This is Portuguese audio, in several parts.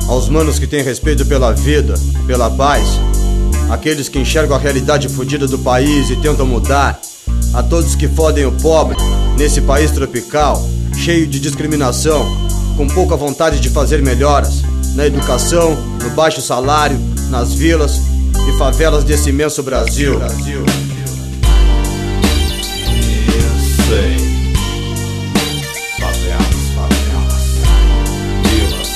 Aos manos que têm respeito pela vida, pela paz, aqueles que enxergam a realidade fodida do país e tentam mudar, a todos que fodem o pobre nesse país tropical, cheio de discriminação, com pouca vontade de fazer melhoras na educação, no baixo salário, nas vilas e favelas desse imenso Brasil. Eu sei. Favelas, vilas,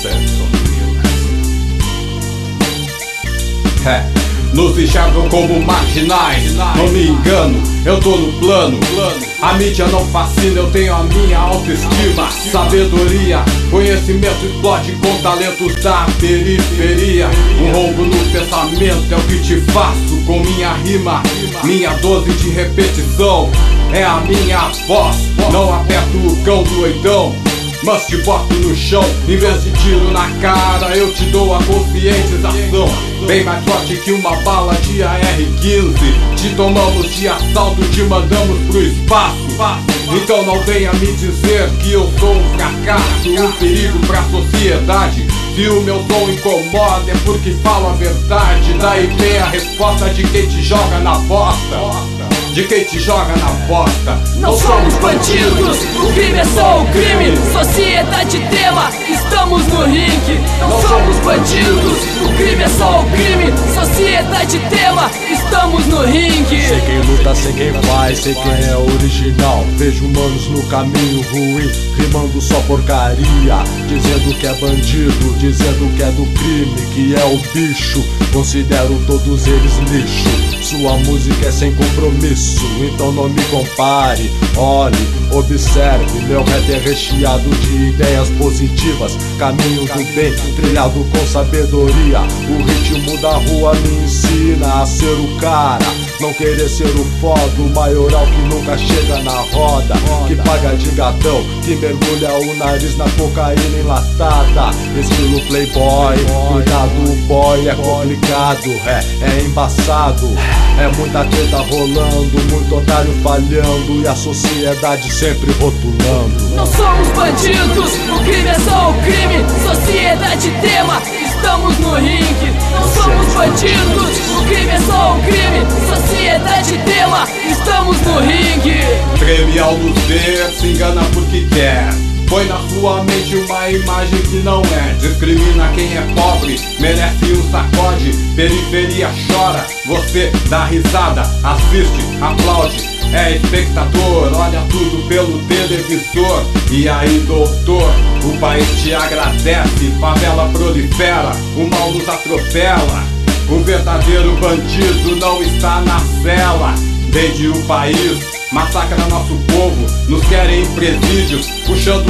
vilas. Nos enxergam como marginais, não me engano, eu tô no plano. A mídia não fascina, eu tenho a minha autoestima. Sabedoria, conhecimento explode com talentos da periferia. Um roubo no pensamento é o que te faço com minha rima. Minha dose de repetição é a minha voz. Não aperto o cão doidão, mas te boto no chão. Em vez de tiro na cara, eu te dou a conscientização. Bem mais forte que uma bala de AR-15. Te tomamos de assalto, te mandamos pro espaço. Então não venha me dizer que eu sou um fracasso, um perigo pra sociedade. Se o meu tom incomoda é porque falo a verdade. Daí vem a resposta de quem te joga na bosta. De quem te joga na bosta. Não somos bandidos, o crime é só o crime. Sociedade tema, estamos no ringue. Não somos bandidos, o crime é só o crime. Sociedade tema, estamos no ringue. Sei quem luta, sei quem faz, sei quem é original. Vejo humanos no caminho ruim, rimando só porcaria, dizendo que é bandido, dizendo que é do crime, que é o bicho. Considero todos eles lixo. Sua música é sem compromisso, então não me compare. Olhe, observe, meu rap é recheado de ideias positivas. Caminho do bem, trilhado com sabedoria. O ritmo da rua me ensina a ser o cara, não querer ser o foda, o maioral que nunca chega na roda, que paga de gatão, que mergulha o nariz na cocaína enlatada. Estilo playboy, cuidado o boy, é complicado, é embaçado. É muita treta rolando, muito otário falhando e a sociedade sempre rotulando. Não somos bandidos, o crime é só o crime. Sociedade tema, estamos no ringue. Não somos bandidos, o crime é só o crime. Sociedade tema, estamos no ringue. Treme ao nos ver, se engana porque quer. Põe na sua mente uma imagem que não é. Discrimina quem é pobre, merece um sacode. Periferia chora, você dá risada. Assiste, aplaude, é espectador. Olha tudo pelo televisor. E aí doutor, o país te agradece. Favela prolifera, o mal nos atropela. O verdadeiro bandido não está na cela. Vende o país, massacra nosso povo, nos querem em presídios, puxando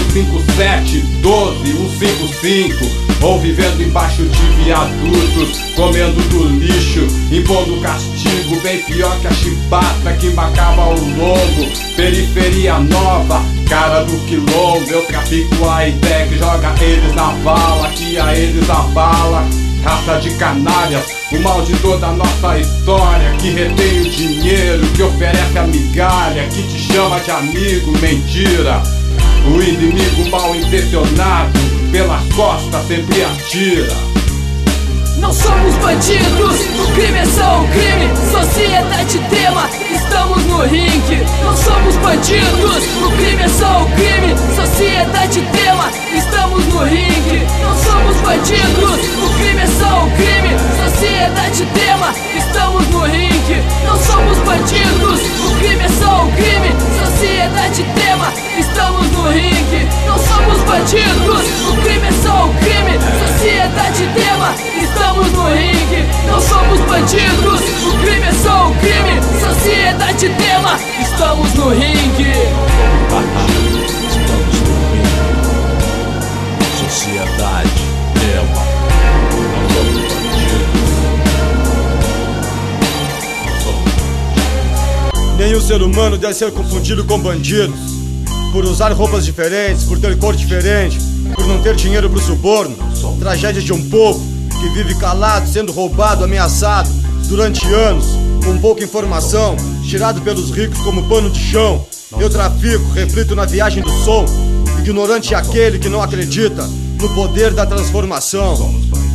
57, 12, 155, ou vivendo embaixo de viadutos, comendo do lixo, impondo castigo bem pior que a chibata que macava o lombo. Periferia nova, cara do quilombo, eu trafico a ideia que joga eles na vala, que a eles abala. Raça de canalhas, o mal de toda a nossa história, que retém o dinheiro, que oferece a migalha, que te chama de amigo, mentira. O inimigo mal intencionado, pelas costas sempre atira. Não somos bandidos, o crime é só o crime. Sociedade tema, estamos no ringue. Não somos bandidos, o crime é só o crime. Sociedade tema, estamos no ringue. Não somos bandidos, o crime é só o crime. Sociedade tema, estamos no ringue. Não somos bandidos, o crime é só o crime. Sociedade tema, estamos no ringue. Não somos bandidos, o crime é só o crime. Sociedade tema, estamos no ringue. Não somos bandidos, o crime é só o crime. Sociedade tema, estamos no ringue. Estamos no ringue. Sociedade tema. Não somos bandidos. Não somos. Nenhum ser humano deve ser confundido com bandido. Por usar roupas diferentes, por ter cor diferente, por não ter dinheiro pro suborno. Tragédia de um povo que vive calado, sendo roubado, ameaçado durante anos, com pouca informação, tirado pelos ricos como pano de chão. Eu trafico, reflito na viagem do som. Ignorante é aquele que não acredita no poder da transformação.